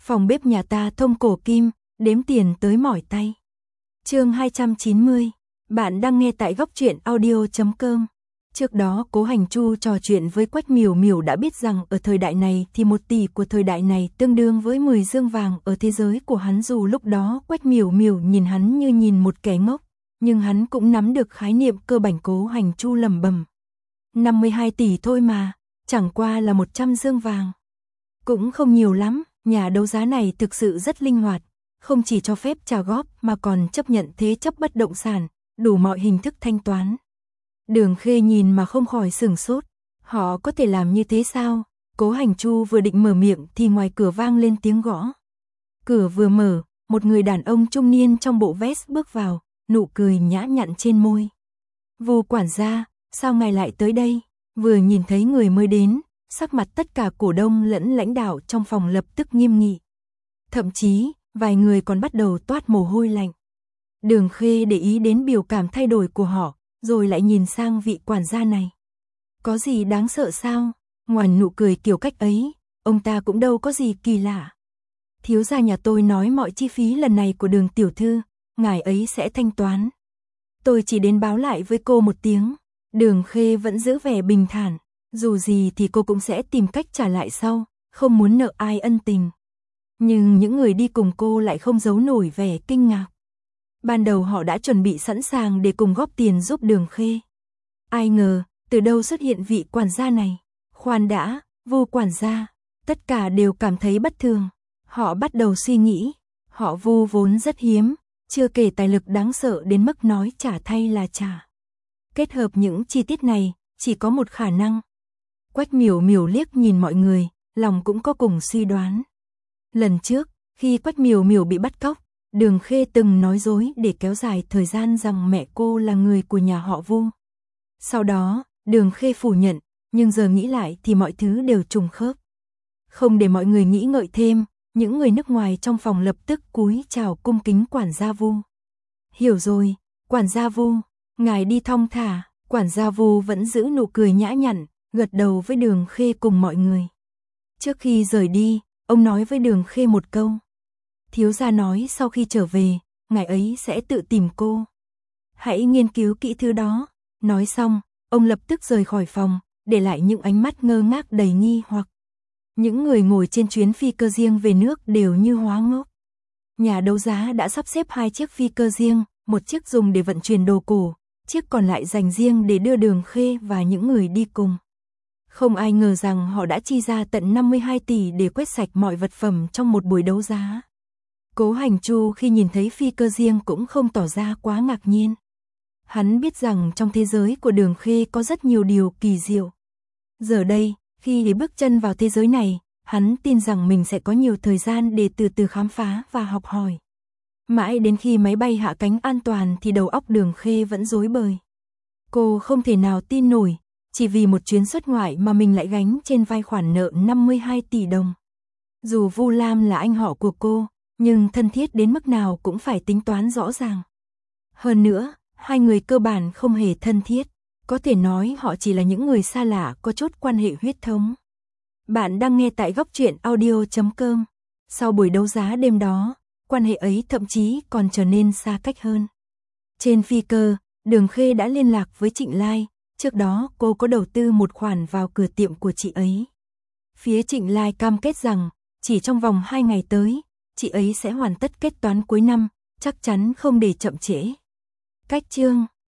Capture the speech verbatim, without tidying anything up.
Phòng bếp nhà ta thông cổ kim, đếm tiền tới mỏi tay. Chương hai trăm chín mươi. Bạn đang nghe tại góc truyện audio chấm com. Trước đó Cố Hành Chu trò chuyện với Quách Miểu Miểu đã biết rằng ở thời đại này thì một tỷ của thời đại này tương đương với mười dương vàng ở thế giới của hắn. Dù lúc đó Quách Miểu Miểu nhìn hắn như nhìn một kẻ ngốc, nhưng hắn cũng nắm được khái niệm cơ bản. Cố Hành Chu lẩm bẩm, năm mươi hai tỷ thôi mà, chẳng qua là một trăm dương vàng. Cũng không nhiều lắm, nhà đấu giá này thực sự rất linh hoạt, không chỉ cho phép trả góp mà còn chấp nhận thế chấp bất động sản, đủ mọi hình thức thanh toán. Đường Khê nhìn mà không khỏi sửng sốt, họ có thể làm như thế sao? Cố Hành Chu vừa định mở miệng thì ngoài cửa vang lên tiếng gõ. Cửa vừa mở, một người đàn ông trung niên trong bộ vest bước vào, nụ cười nhã nhặn trên môi. Vu quản gia, sao ngài lại tới đây? Vừa nhìn thấy người mới đến, sắc mặt tất cả cổ đông lẫn lãnh đạo trong phòng lập tức nghiêm nghị. Thậm chí, vài người còn bắt đầu toát mồ hôi lạnh. Đường Khê để ý đến biểu cảm thay đổi của họ, rồi lại nhìn sang vị quản gia này. Có gì đáng sợ sao? Ngoài nụ cười kiểu cách ấy, ông ta cũng đâu có gì kỳ lạ. Thiếu gia nhà tôi nói mọi chi phí lần này của Đường tiểu thư, ngài ấy sẽ thanh toán. Tôi chỉ đến báo lại với cô một tiếng. Đường Khê vẫn giữ vẻ bình thản, dù gì thì cô cũng sẽ tìm cách trả lại sau, không muốn nợ ai ân tình. Nhưng những người đi cùng cô lại không giấu nổi vẻ kinh ngạc. Ban đầu họ đã chuẩn bị sẵn sàng để cùng góp tiền giúp Đường Khê. Ai ngờ, từ đâu xuất hiện vị quản gia này? Khoan đã, Vu quản gia, tất cả đều cảm thấy bất thường. Họ bắt đầu suy nghĩ, họ Vu vốn rất hiếm, chưa kể tài lực đáng sợ đến mức nói trả thay là trả. Kết hợp những chi tiết này, chỉ có một khả năng. Quách Miểu Miểu liếc nhìn mọi người, lòng cũng có cùng suy đoán. Lần trước, khi Quách Miểu Miểu bị bắt cóc, Đường Khê từng nói dối để kéo dài thời gian rằng mẹ cô là người của nhà họ Vu. Sau đó, Đường Khê phủ nhận, nhưng giờ nghĩ lại thì mọi thứ đều trùng khớp. Không để mọi người nghĩ ngợi thêm, những người nước ngoài trong phòng lập tức cúi chào cung kính quản gia Vu. Hiểu rồi, quản gia Vu, ngài đi thong thả. Quản gia Vu vẫn giữ nụ cười nhã nhặn, gật đầu với Đường Khê cùng mọi người. Trước khi rời đi, ông nói với Đường Khê một câu. Thiếu gia nói sau khi trở về, ngài ấy sẽ tự tìm cô. Hãy nghiên cứu kỹ thứ đó. Nói xong, ông lập tức rời khỏi phòng, để lại những ánh mắt ngơ ngác đầy nghi hoặc. Những người ngồi trên chuyến phi cơ riêng về nước đều như hóa ngốc. Nhà đấu giá đã sắp xếp hai chiếc phi cơ riêng, một chiếc dùng để vận chuyển đồ cổ, chiếc còn lại dành riêng để đưa Đường Khê và những người đi cùng. Không ai ngờ rằng họ đã chi ra tận năm mươi hai tỷ để quét sạch mọi vật phẩm trong một buổi đấu giá. Cố Hành Chu khi nhìn thấy phi cơ riêng cũng không tỏ ra quá ngạc nhiên. Hắn biết rằng trong thế giới của Đường Khê có rất nhiều điều kỳ diệu. Giờ đây, khi để bước chân vào thế giới này, hắn tin rằng mình sẽ có nhiều thời gian để từ từ khám phá và học hỏi. Mãi đến khi máy bay hạ cánh an toàn thì đầu óc Đường Khê vẫn rối bời. Cô không thể nào tin nổi, chỉ vì một chuyến xuất ngoại mà mình lại gánh trên vai khoản nợ năm mươi hai tỷ đồng. Dù Vu Lam là anh họ của cô, nhưng thân thiết đến mức nào cũng phải tính toán rõ ràng. Hơn nữa, hai người cơ bản không hề thân thiết, có thể nói họ chỉ là những người xa lạ có chút quan hệ huyết thống. Bạn đang nghe tại góc truyện audio chấm com. Sau buổi đấu giá đêm đó, quan hệ ấy thậm chí còn trở nên xa cách hơn. Trên phi cơ, Đường Khê đã liên lạc với Trịnh Lai, trước đó cô có đầu tư một khoản vào cửa tiệm của chị ấy. Phía Trịnh Lai cam kết rằng, chỉ trong vòng hai ngày tới, chị ấy sẽ hoàn tất kết toán cuối năm, chắc chắn không để chậm trễ. Cách chương